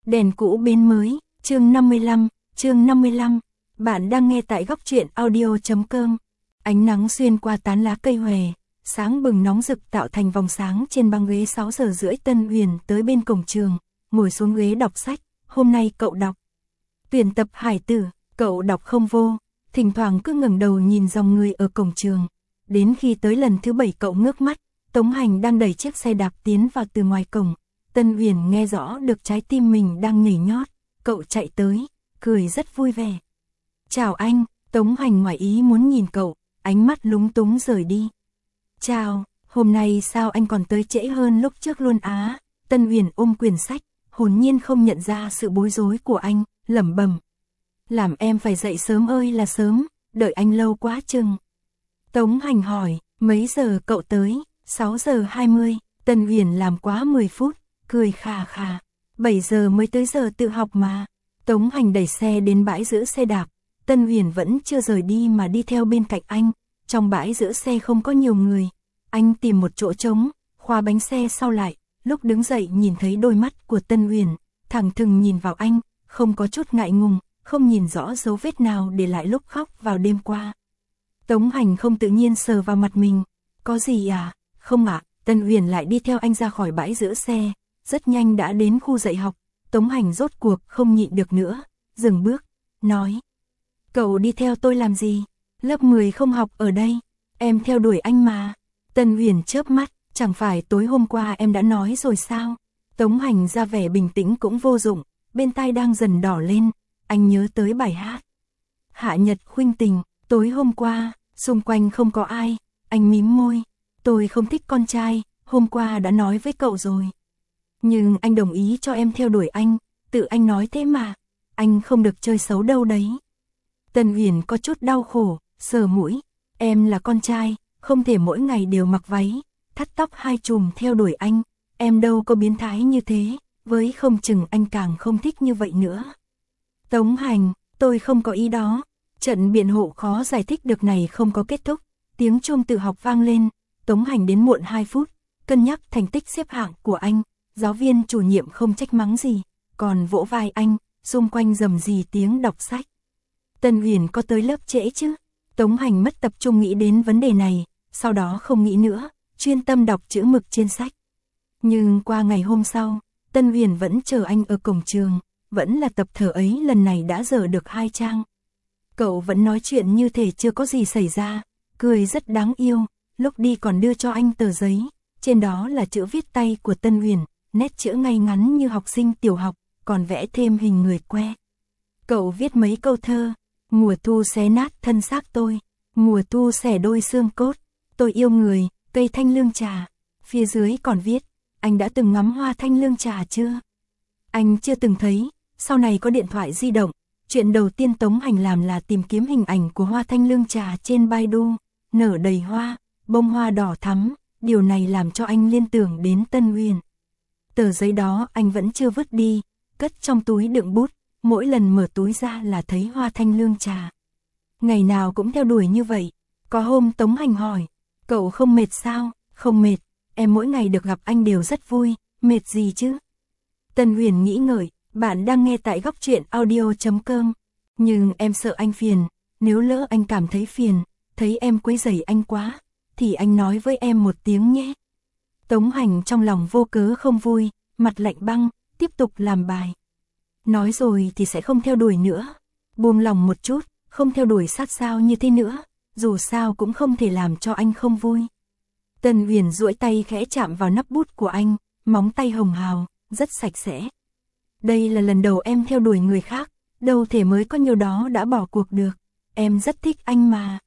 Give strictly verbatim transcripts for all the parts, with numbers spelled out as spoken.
Đèn cũ bến mới, chương năm mươi lăm, chương năm mươi lăm. Bạn đang nghe tại góc truyện audio chấm com. Ánh nắng xuyên qua tán lá cây hòe, sáng bừng nóng rực tạo thành vòng sáng trên băng ghế. Sáu giờ rưỡi Tân Huyền tới bên cổng trường, ngồi xuống ghế đọc sách. Hôm nay cậu đọc tuyển tập Hải Tử, cậu đọc không vô, thỉnh thoảng cứ ngẩng đầu nhìn dòng người ở cổng trường. Đến khi tới lần thứ bảy cậu ngước mắt, Tống Hành đang đẩy chiếc xe đạp tiến vào từ ngoài cổng. Tân Huyền nghe rõ được trái tim mình đang nhảy nhót, cậu chạy tới, cười rất vui vẻ. Chào anh, Tống Hành ngoài ý muốn nhìn cậu, ánh mắt lúng túng rời đi. Chào, hôm nay sao anh còn tới trễ hơn lúc trước luôn á? Tân Huyền ôm quyển sách, hồn nhiên không nhận ra sự bối rối của anh, lẩm bẩm. Làm em phải dậy sớm ơi là sớm, đợi anh lâu quá chừng. Tống Hành hỏi, mấy giờ cậu tới? sáu giờ hai mươi, Tân Huyền làm quá mười phút, cười khà khà. bảy giờ mới tới giờ tự học mà. Tống Hành đẩy xe đến bãi giữ xe đạp, Tân Huyền vẫn chưa rời đi mà đi theo bên cạnh anh. Trong bãi giữ xe không có nhiều người, anh tìm một chỗ trống, khóa bánh xe sau lại. Lúc đứng dậy nhìn thấy đôi mắt của Tân Huyền, thẳng thừng nhìn vào anh, không có chút ngại ngùng, không nhìn rõ dấu vết nào để lại lúc khóc vào đêm qua. Tống Hành không tự nhiên sờ vào mặt mình. Có gì à? Không ạ. Tân Huyền lại đi theo anh ra khỏi bãi giữ xe, rất nhanh đã đến khu dạy học. Tống Hành rốt cuộc không nhịn được nữa, dừng bước, nói. Cậu đi theo tôi làm gì? Lớp mười không học ở đây, em theo đuổi anh mà. Tân Huyền chớp mắt, chẳng phải tối hôm qua em đã nói rồi sao? Tống Hành ra vẻ bình tĩnh cũng vô dụng, bên tai đang dần đỏ lên, anh nhớ tới bài hát. Hạ Nhật Khuynh Tình, tối hôm qua, xung quanh không có ai, anh mím môi. Tôi không thích con trai, hôm qua đã nói với cậu rồi. Nhưng anh đồng ý cho em theo đuổi anh, tự anh nói thế mà, anh không được chơi xấu đâu đấy. Tân Huyền có chút đau khổ, sờ mũi, em là con trai, không thể mỗi ngày đều mặc váy, thắt tóc hai chùm theo đuổi anh, em đâu có biến thái như thế, với không chừng anh càng không thích như vậy nữa. Tống Hành, tôi không có ý đó. Trận biện hộ khó giải thích được này không có kết thúc, tiếng chuông tự học vang lên. Tống Hành đến muộn hai phút, cân nhắc thành tích xếp hạng của anh, giáo viên chủ nhiệm không trách mắng gì, còn vỗ vai anh, xung quanh rầm rì tiếng đọc sách. Tân Huyền có tới lớp trễ chứ? Tống Hành mất tập trung nghĩ đến vấn đề này, sau đó không nghĩ nữa, chuyên tâm đọc chữ mực trên sách. Nhưng qua ngày hôm sau, Tân Huyền vẫn chờ anh ở cổng trường, vẫn là tập thở ấy, lần này đã dở được hai trang. Cậu vẫn nói chuyện như thể chưa có gì xảy ra, cười rất đáng yêu. Lúc đi còn đưa cho anh tờ giấy, trên đó là chữ viết tay của Tân Huyền, nét chữ ngay ngắn như học sinh tiểu học, còn vẽ thêm hình người que. Cậu viết mấy câu thơ, mùa thu xé nát thân xác tôi, mùa thu xẻ đôi xương cốt, tôi yêu người, cây thanh lương trà. Phía dưới còn viết, anh đã từng ngắm hoa thanh lương trà chưa? Anh chưa từng thấy, sau này có điện thoại di động, chuyện đầu tiên Tống Hành làm là tìm kiếm hình ảnh của hoa thanh lương trà trên Baidu, nở đầy hoa. Bông hoa đỏ thắm, điều này làm cho anh liên tưởng đến Tân Huyền. Tờ giấy đó anh vẫn chưa vứt đi, cất trong túi đựng bút, mỗi lần mở túi ra là thấy hoa thanh lương trà. Ngày nào cũng theo đuổi như vậy. Có hôm Tống Hành hỏi, cậu không mệt sao? Không mệt, em mỗi ngày được gặp anh đều rất vui, mệt gì chứ? Tân Huyền nghĩ ngợi, bạn đang nghe tại góc truyện audio chấm com. Nhưng em sợ anh phiền, nếu lỡ anh cảm thấy phiền, thấy em quấy rầy anh quá, thì anh nói với em một tiếng nhé. Tống Hành trong lòng vô cớ không vui, mặt lạnh băng, tiếp tục làm bài. Nói rồi thì sẽ không theo đuổi nữa. Buông lòng một chút, không theo đuổi sát sao như thế nữa, dù sao cũng không thể làm cho anh không vui. Tân Huyền duỗi tay khẽ chạm vào nắp bút của anh, móng tay hồng hào, rất sạch sẽ. Đây là lần đầu em theo đuổi người khác, đâu thể mới có nhiêu đó đã bỏ cuộc được. Em rất thích anh mà.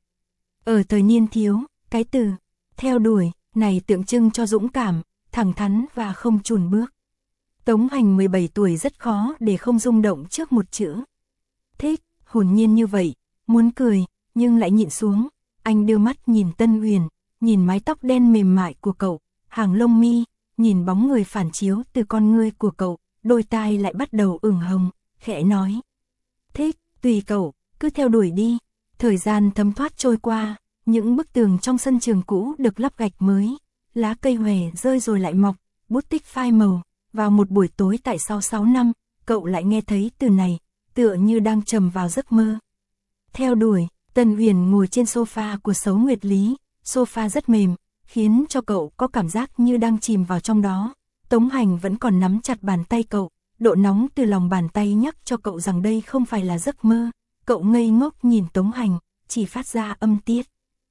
Ở thời niên thiếu, cái từ theo đuổi này tượng trưng cho dũng cảm, thẳng thắn và không chùn bước. Tống Hành mười bảy tuổi rất khó để không rung động trước một chữ thích, hồn nhiên như vậy, muốn cười, nhưng lại nhịn xuống. Anh đưa mắt nhìn Tân Huyền, nhìn mái tóc đen mềm mại của cậu, hàng lông mi, nhìn bóng người phản chiếu từ con ngươi của cậu, đôi tai lại bắt đầu ửng hồng, khẽ nói. Thích, tùy cậu, cứ theo đuổi đi. Thời gian thấm thoát trôi qua. Những bức tường trong sân trường cũ được lắp gạch mới, lá cây hòe rơi rồi lại mọc, bút tích phai màu. Vào một buổi tối tại sau sáu năm, cậu lại nghe thấy từ này, tựa như đang trầm vào giấc mơ. Theo đuổi, Tân Uyển ngồi trên sofa của Sấu Nguyệt Lý, sofa rất mềm, khiến cho cậu có cảm giác như đang chìm vào trong đó. Tống Hành vẫn còn nắm chặt bàn tay cậu, độ nóng từ lòng bàn tay nhắc cho cậu rằng đây không phải là giấc mơ. Cậu ngây ngốc nhìn Tống Hành, chỉ phát ra âm tiết.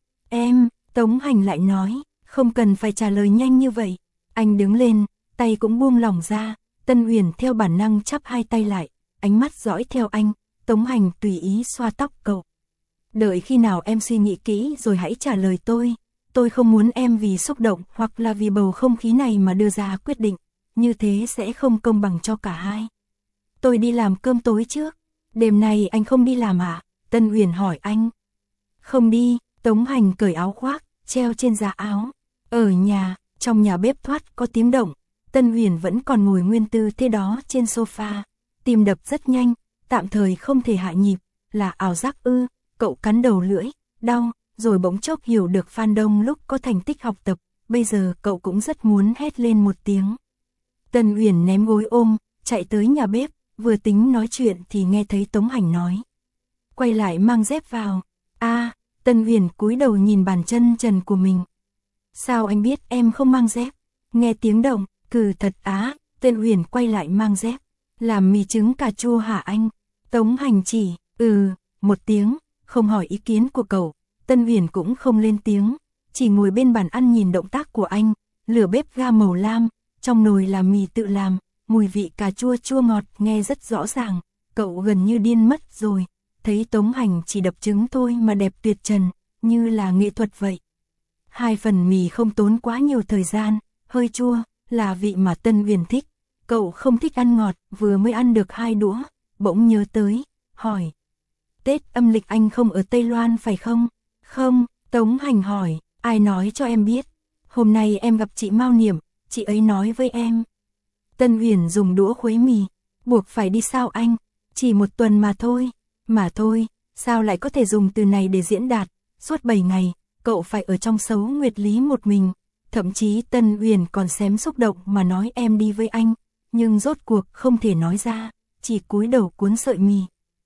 Em, Tống Hành lại nói, không cần phải trả lời nhanh như vậy. Anh đứng lên, tay cũng buông lỏng ra, Tân Uyển theo bản năng chắp hai tay lại, ánh mắt dõi theo anh, Tống Hành tùy ý xoa tóc cậu. Đợi khi nào em suy nghĩ kỹ rồi hãy trả lời tôi. Tôi không muốn em vì xúc động hoặc là vì bầu không khí này mà đưa ra quyết định, như thế sẽ không công bằng cho cả hai. Tôi đi làm cơm tối trước. Đêm nay anh không đi làm à? Tân Uyển hỏi anh. Không đi, Tống Hành cởi áo khoác, treo trên giá áo. Ở nhà, trong nhà bếp thoát có tiếng động. Tân Uyển vẫn còn ngồi nguyên tư thế đó trên sofa. Tim đập rất nhanh, tạm thời không thể hạ nhịp. Là ảo giác ư? Cậu cắn đầu lưỡi, đau, rồi bỗng chốc hiểu được Phan Đông lúc có thành tích học tập. Bây giờ cậu cũng rất muốn hét lên một tiếng. Tân Uyển ném gối ôm, chạy tới nhà bếp. Vừa tính nói chuyện thì nghe thấy Tống Hành nói. Quay lại mang dép vào. A, Tân Uyển cúi đầu nhìn bàn chân trần của mình. Sao anh biết em không mang dép? Nghe tiếng động, cừ thật á. Tân Uyển quay lại mang dép. Làm mì trứng cà chua hả anh? Tống Hành chỉ, ừ, một tiếng, không hỏi ý kiến của cậu. Tân Uyển cũng không lên tiếng, chỉ ngồi bên bàn ăn nhìn động tác của anh. Lửa bếp ga màu lam, trong nồi là mì tự làm. Mùi vị cà chua chua ngọt nghe rất rõ ràng, cậu gần như điên mất rồi, thấy Tống Hành chỉ đập trứng thôi mà đẹp tuyệt trần, như là nghệ thuật vậy. Hai phần mì không tốn quá nhiều thời gian, hơi chua, là vị mà Tân Uyển thích, cậu không thích ăn ngọt, vừa mới ăn được hai đũa, bỗng nhớ tới, hỏi. Tết âm lịch anh không ở Tây Loan phải không? Không, Tống Hành hỏi, ai nói cho em biết? Hôm nay em gặp chị Mao Niệm, chị ấy nói với em. Tân Uyển dùng đũa khuấy mì, buộc phải đi sao anh? Chỉ một tuần mà thôi, mà thôi, sao lại có thể dùng từ này để diễn đạt? Suốt bảy ngày, cậu phải ở trong Sấu Nguyệt Lý một mình, thậm chí Tân Uyển còn xém xúc động mà nói em đi với anh, nhưng rốt cuộc không thể nói ra, chỉ cúi đầu cuốn sợi mì.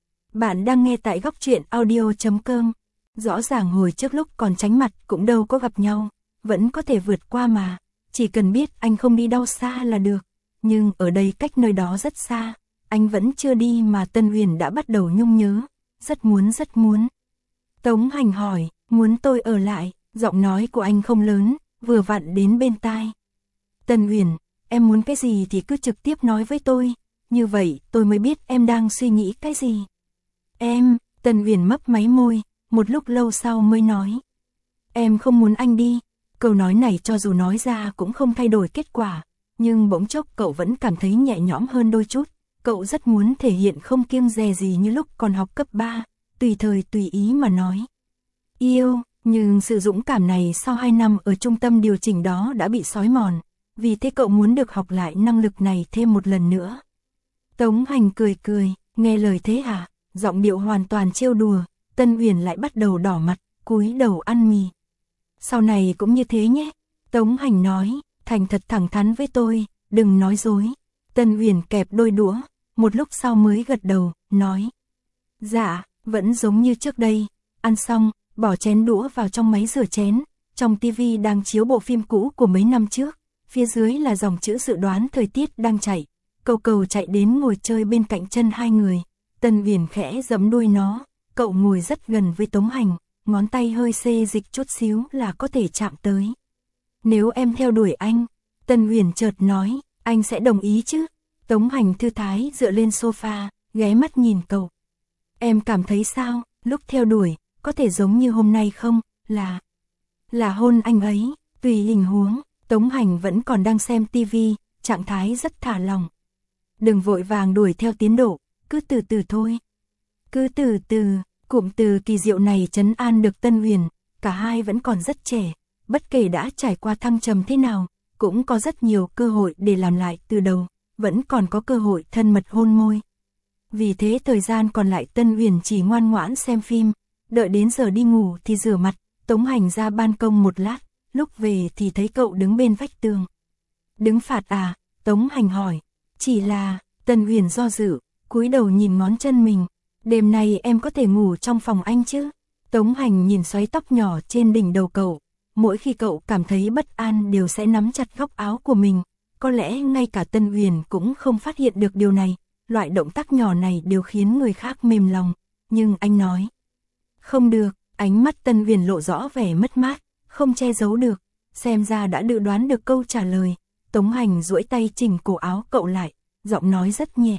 Bạn đang nghe tại góc truyện audio chấm com. Rõ ràng hồi trước lúc còn tránh mặt cũng đâu có gặp nhau, vẫn có thể vượt qua mà, chỉ cần biết anh không đi đâu xa là được. Nhưng ở đây cách nơi đó rất xa, anh vẫn chưa đi mà Tân Uyển đã bắt đầu nhung nhớ, rất muốn rất muốn. Tống Hành hỏi, muốn tôi ở lại, giọng nói của anh không lớn, vừa vặn đến bên tai. Tân Uyển, em muốn cái gì thì cứ trực tiếp nói với tôi, như vậy tôi mới biết em đang suy nghĩ cái gì. Em, Tân Uyển mấp máy môi, một lúc lâu sau mới nói. Em không muốn anh đi, câu nói này cho dù nói ra cũng không thay đổi kết quả. Nhưng bỗng chốc cậu vẫn cảm thấy nhẹ nhõm hơn đôi chút, cậu rất muốn thể hiện không kiêng dè gì như lúc còn học cấp ba, tùy thời tùy ý mà nói. Yêu, nhưng sự dũng cảm này sau hai năm ở trung tâm điều chỉnh đó đã bị xói mòn, vì thế cậu muốn được học lại năng lực này thêm một lần nữa. Tống Hành cười cười, nghe lời thế hả, giọng điệu hoàn toàn trêu đùa, Tân Uyển lại bắt đầu đỏ mặt, cúi đầu ăn mì. Sau này cũng như thế nhé, Tống Hành nói. Thành thật thẳng thắn với tôi, đừng nói dối. Tân Uyển kẹp đôi đũa, một lúc sau mới gật đầu, nói. Dạ, vẫn giống như trước đây. Ăn xong, bỏ chén đũa vào trong máy rửa chén. Trong tivi đang chiếu bộ phim cũ của mấy năm trước. Phía dưới là dòng chữ dự đoán thời tiết đang chạy. Cầu cầu chạy đến ngồi chơi bên cạnh chân hai người. Tân Uyển khẽ giẫm đuôi nó. Cậu ngồi rất gần với Tống Hành, ngón tay hơi xê dịch chút xíu là có thể chạm tới. Nếu em theo đuổi anh, Tân Uyển chợt nói, anh sẽ đồng ý chứ? Tống Hành thư thái dựa lên sofa, ghé mắt nhìn cậu. Em cảm thấy sao, lúc theo đuổi, có thể giống như hôm nay không, là... Là hôn anh ấy, tùy hình huống, Tống Hành vẫn còn đang xem tivi, trạng thái rất thả lỏng. Đừng vội vàng đuổi theo tiến độ, cứ từ từ thôi. Cứ từ từ, cụm từ kỳ diệu này trấn an được Tân Uyển, cả hai vẫn còn rất trẻ. Bất kể đã trải qua thăng trầm thế nào, cũng có rất nhiều cơ hội để làm lại từ đầu, vẫn còn có cơ hội thân mật hôn môi. Vì thế thời gian còn lại Tân Uyển chỉ ngoan ngoãn xem phim, đợi đến giờ đi ngủ thì rửa mặt, Tống Hành ra ban công một lát, lúc về thì thấy cậu đứng bên vách tường. Đứng phạt à? Tống Hành hỏi. Chỉ là, Tân Uyển do dự, cúi đầu nhìn ngón chân mình. Đêm nay em có thể ngủ trong phòng anh chứ? Tống Hành nhìn xoáy tóc nhỏ trên đỉnh đầu cậu. Mỗi khi cậu cảm thấy bất an đều sẽ nắm chặt góc áo của mình. Có lẽ ngay cả Tân Uyển cũng không phát hiện được điều này. Loại động tác nhỏ này đều khiến người khác mềm lòng. Nhưng anh nói. Không được, ánh mắt Tân Uyển lộ rõ vẻ mất mát, không che giấu được. Xem ra đã dự đoán được câu trả lời. Tống Hành duỗi tay chỉnh cổ áo cậu lại, giọng nói rất nhẹ.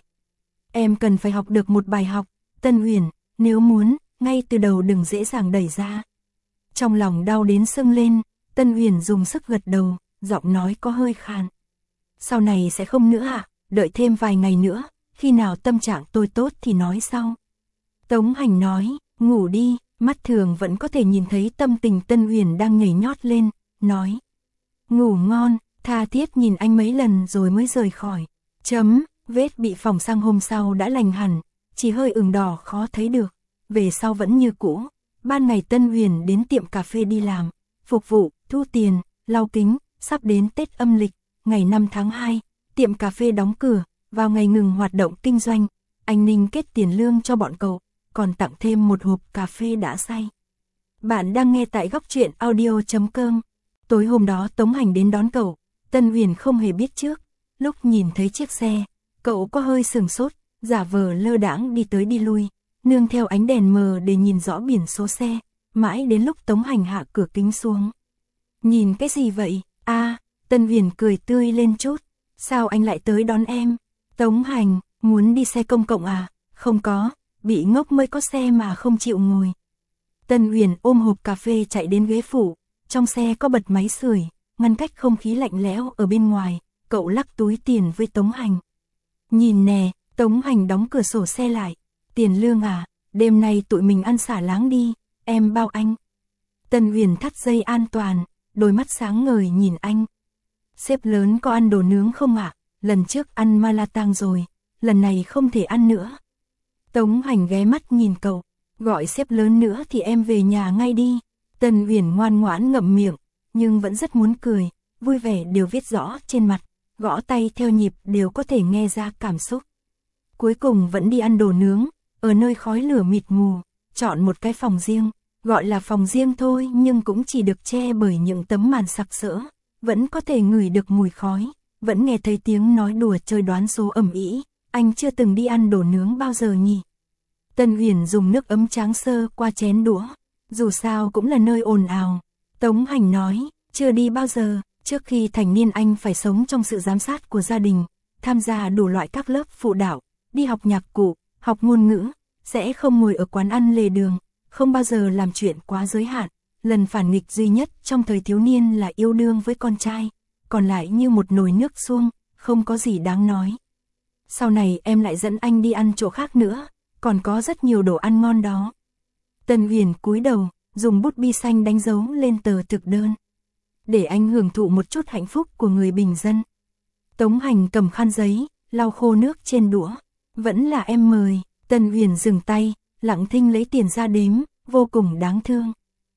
Em cần phải học được một bài học, Tân Uyển, nếu muốn, ngay từ đầu đừng dễ dàng đẩy ra. Trong lòng đau đến sưng lên, Tân Uyển dùng sức gật đầu, giọng nói có hơi khàn. Sau này sẽ không nữa ạ, à? Đợi thêm vài ngày nữa, khi nào tâm trạng tôi tốt thì nói sau. Tống Hành nói, ngủ đi, mắt thường vẫn có thể nhìn thấy tâm tình Tân Uyển đang nhảy nhót lên, nói. Ngủ ngon, tha thiết nhìn anh mấy lần rồi mới rời khỏi. Chấm, vết bị phỏng sang hôm sau đã lành hẳn, chỉ hơi ửng đỏ khó thấy được. Về sau vẫn như cũ, ban ngày Tân Uyển đến tiệm cà phê đi làm, phục vụ, thu tiền, lau kính, sắp đến Tết âm lịch, ngày năm tháng hai, tiệm cà phê đóng cửa, vào ngày ngừng hoạt động kinh doanh, anh Ninh kết tiền lương cho bọn cậu, còn tặng thêm một hộp cà phê đã xay. Bạn đang nghe tại góc truyện audio chấm com. Tối hôm đó Tống Hành đến đón cậu, Tân Uyển không hề biết trước, lúc nhìn thấy chiếc xe, cậu có hơi sừng sốt, giả vờ lơ đãng đi tới đi lui, nương theo ánh đèn mờ để nhìn rõ biển số xe, mãi đến lúc Tống Hành hạ cửa kính xuống. Nhìn cái gì vậy? A, à, Tân Uyển cười tươi lên chút, sao anh lại tới đón em? Tống Hành, muốn đi xe công cộng à? Không có, bị ngốc mới có xe mà không chịu ngồi. Tân Uyển ôm hộp cà phê chạy đến ghế phụ, trong xe có bật máy sưởi, ngăn cách không khí lạnh lẽo ở bên ngoài, cậu lắc túi tiền với Tống Hành. Nhìn nè, Tống Hành đóng cửa sổ xe lại, tiền lương à, đêm nay tụi mình ăn xả láng đi, em bao anh. Tân Uyển thắt dây an toàn, đôi mắt sáng ngời nhìn anh. Sếp lớn có ăn đồ nướng không ạ? À? Lần trước ăn malatang rồi, lần này không thể ăn nữa. Tống Hành ghé mắt nhìn cậu, gọi sếp lớn nữa thì em về nhà ngay đi. Tân Uyển ngoan ngoãn ngậm miệng, nhưng vẫn rất muốn cười, vui vẻ đều viết rõ trên mặt, gõ tay theo nhịp đều có thể nghe ra cảm xúc. Cuối cùng vẫn đi ăn đồ nướng, ở nơi khói lửa mịt mù, chọn một cái phòng riêng, gọi là phòng riêng thôi nhưng cũng chỉ được che bởi những tấm màn sặc sỡ, vẫn có thể ngửi được mùi khói, vẫn nghe thấy tiếng nói đùa chơi đoán số ầm ĩ. Anh chưa từng đi ăn đồ nướng bao giờ nhỉ? Tân Uyển dùng nước ấm tráng sơ qua chén đũa, dù sao cũng là nơi ồn ào. Tống Hành nói, chưa đi bao giờ, trước khi thành niên anh phải sống trong sự giám sát của gia đình, tham gia đủ loại các lớp phụ đạo, đi học nhạc cụ, học ngôn ngữ, sẽ không ngồi ở quán ăn lề đường, không bao giờ làm chuyện quá giới hạn. Lần phản nghịch duy nhất trong thời thiếu niên là yêu đương với con trai, còn lại như một nồi nước suông, không có gì đáng nói. Sau này em lại dẫn anh đi ăn chỗ khác nữa, còn có rất nhiều đồ ăn ngon đó. Tân Uyển cúi đầu, dùng bút bi xanh đánh dấu lên tờ thực đơn. Để anh hưởng thụ một chút hạnh phúc của người bình dân. Tống Hành cầm khăn giấy, lau khô nước trên đũa. Vẫn là em mời. Tân Uyển dừng tay, lặng thinh lấy tiền ra đếm, vô cùng đáng thương.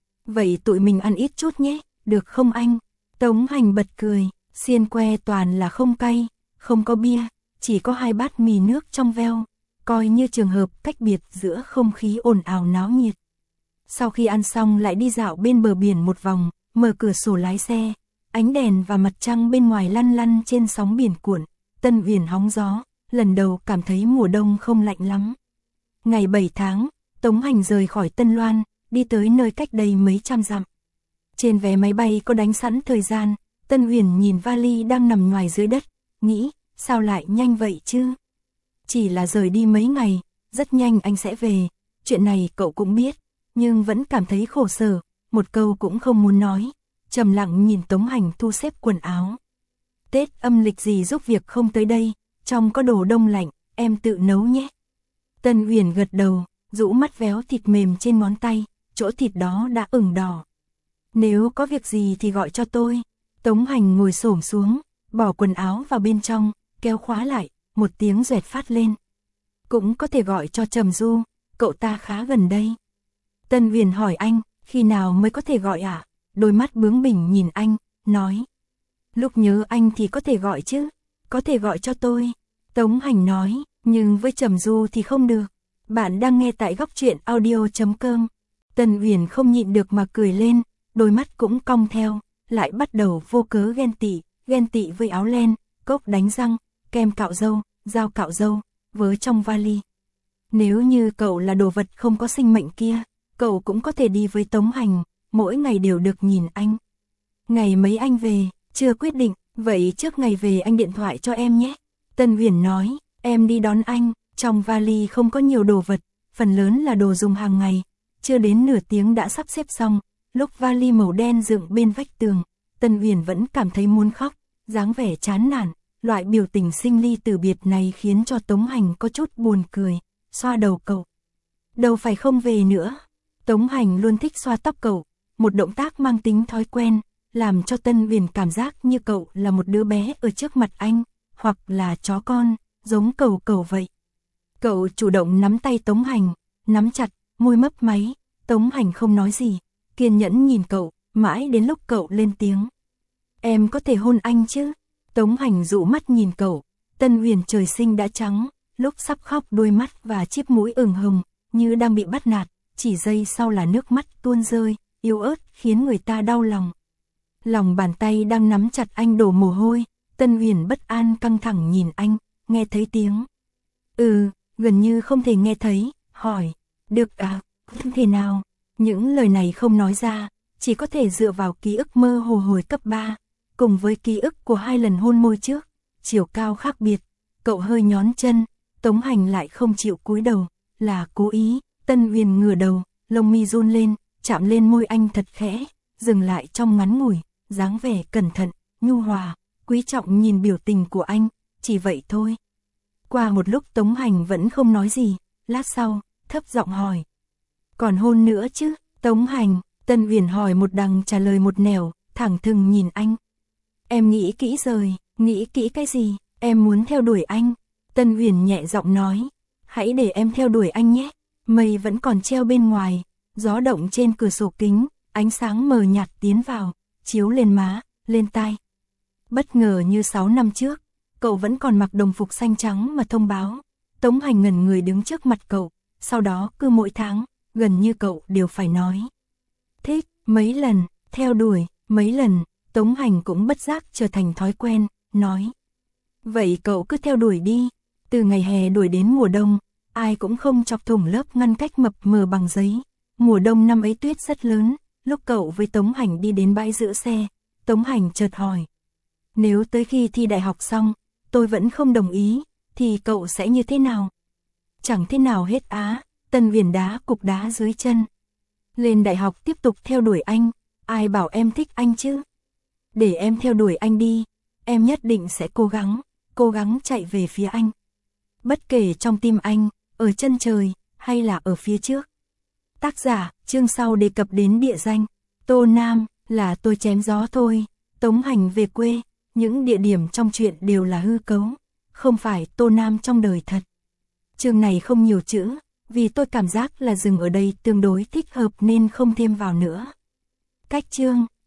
Vậy tụi mình ăn ít chút nhé, được không anh? Tống Hành bật cười, xiên que toàn là không cay, không có bia, chỉ có hai bát mì nước trong veo, coi như trường hợp cách biệt giữa không khí ồn ào náo nhiệt. Sau khi ăn xong lại đi dạo bên bờ biển một vòng, mở cửa sổ lái xe, ánh đèn và mặt trăng bên ngoài lăn lăn trên sóng biển cuộn, Tân Uyển hóng gió, lần đầu cảm thấy mùa đông không lạnh lắm. Ngày bảy tháng, Tống Hành rời khỏi Tân Loan, đi tới nơi cách đây mấy trăm dặm. Trên vé máy bay có đánh sẵn thời gian, Tân Uyển nhìn vali đang nằm ngoài dưới đất, nghĩ, sao lại nhanh vậy chứ? Chỉ là rời đi mấy ngày, rất nhanh anh sẽ về, chuyện này cậu cũng biết, nhưng vẫn cảm thấy khổ sở, một câu cũng không muốn nói, trầm lặng nhìn Tống Hành thu xếp quần áo. Tết âm lịch gì giúp việc không tới đây, trong có đồ đông lạnh, em tự nấu nhé. Tân Uyển gật đầu, rũ mắt véo thịt mềm trên ngón tay, chỗ thịt đó đã ửng đỏ. Nếu có việc gì thì gọi cho tôi. Tống Hành ngồi xổm xuống, bỏ quần áo vào bên trong, kéo khóa lại, một tiếng doẹt phát lên. Cũng có thể gọi cho Trầm Du, cậu ta khá gần đây. Tân Uyển hỏi anh, khi nào mới có thể gọi ạ? À? Đôi mắt bướng bỉnh nhìn anh, nói. Lúc nhớ anh thì có thể gọi chứ, có thể gọi cho tôi. Tống Hành nói, nhưng với Trầm Du thì không được. Bạn đang nghe tại góc truyện audio chấm com. Tân Uyển không nhịn được mà cười lên, đôi mắt cũng cong theo, lại bắt đầu vô cớ ghen tị, ghen tị với áo len, cốc đánh răng, kem cạo râu, dao cạo râu, với trong vali. Nếu như cậu là đồ vật không có sinh mệnh kia, cậu cũng có thể đi với Tống Hành, mỗi ngày đều được nhìn anh. Ngày mấy anh về, chưa quyết định, vậy trước ngày về anh điện thoại cho em nhé. Tân Uyển nói, em đi đón anh, trong vali không có nhiều đồ vật, phần lớn là đồ dùng hàng ngày. Chưa đến nửa tiếng đã sắp xếp xong, lúc vali màu đen dựng bên vách tường, Tân Uyển vẫn cảm thấy muốn khóc, dáng vẻ chán nản, loại biểu tình sinh ly từ biệt này khiến cho Tống Hành có chút buồn cười, xoa đầu cậu. Đâu phải không về nữa. Tống Hành luôn thích xoa tóc cậu, một động tác mang tính thói quen, làm cho Tân Uyển cảm giác như cậu là một đứa bé ở trước mặt anh, hoặc là chó con, giống cậu cậu vậy. Cậu chủ động nắm tay Tống Hành, nắm chặt, môi mấp máy, Tống Hành không nói gì, kiên nhẫn nhìn cậu, mãi đến lúc cậu lên tiếng. Em có thể hôn anh chứ? Tống Hành dụ mắt nhìn cậu, Tân Uyển trời sinh đã trắng, lúc sắp khóc đôi mắt và chiếc mũi ửng hồng, như đang bị bắt nạt, chỉ giây sau là nước mắt tuôn rơi, yếu ớt khiến người ta đau lòng. Lòng bàn tay đang nắm chặt anh đổ mồ hôi, Tân Uyển bất an căng thẳng nhìn anh, nghe thấy tiếng. Ừ, gần như không thể nghe thấy, hỏi, được à, không thể nào. Những lời này không nói ra, chỉ có thể dựa vào ký ức mơ hồ hồi cấp ba, cùng với ký ức của hai lần hôn môi trước, chiều cao khác biệt, cậu hơi nhón chân, Tống Hành lại không chịu cúi đầu, là cố ý. Tân Uyển ngửa đầu, lông mi run lên, chạm lên môi anh thật khẽ, dừng lại trong ngắn ngủi, dáng vẻ cẩn thận, nhu hòa, quý trọng nhìn biểu tình của anh, chỉ vậy thôi. Qua một lúc Tống Hành vẫn không nói gì, lát sau, thấp giọng hỏi. Còn hôn nữa chứ? Tống Hành, Tân Uyển hỏi một đằng trả lời một nẻo, thẳng thừng nhìn anh. Em nghĩ kỹ rồi, nghĩ kỹ cái gì? Em muốn theo đuổi anh. Tân Uyển nhẹ giọng nói, hãy để em theo đuổi anh nhé. Mây vẫn còn treo bên ngoài, gió động trên cửa sổ kính, ánh sáng mờ nhạt tiến vào, chiếu lên má, lên tai. Bất ngờ như sáu năm trước, cậu vẫn còn mặc đồng phục xanh trắng mà thông báo. Tống Hành ngẩn người đứng trước mặt cậu, sau đó cứ mỗi tháng, gần như cậu đều phải nói. Thích, mấy lần, theo đuổi, mấy lần, Tống Hành cũng bất giác trở thành thói quen, nói. Vậy cậu cứ theo đuổi đi, từ ngày hè đuổi đến mùa đông, ai cũng không chọc thủng lớp ngăn cách mập mờ bằng giấy. Mùa đông năm ấy tuyết rất lớn, lúc cậu với Tống Hành đi đến bãi giữ xe, Tống Hành chợt hỏi. Nếu tới khi thi đại học xong, tôi vẫn không đồng ý, thì cậu sẽ như thế nào? Chẳng thế nào hết á, Tân Uyển đá cục đá dưới chân. Lên đại học tiếp tục theo đuổi anh, ai bảo em thích anh chứ? Để em theo đuổi anh đi, em nhất định sẽ cố gắng, cố gắng chạy về phía anh. Bất kể trong tim anh, ở chân trời, hay là ở phía trước. Tác giả, chương sau đề cập đến địa danh. Tô Nam, là tôi chém gió thôi. Tống Hành về quê, những địa điểm trong truyện đều là hư cấu, không phải Tô Nam trong đời thật. Chương này không nhiều chữ, vì tôi cảm giác là dừng ở đây tương đối thích hợp nên không thêm vào nữa. Cách chương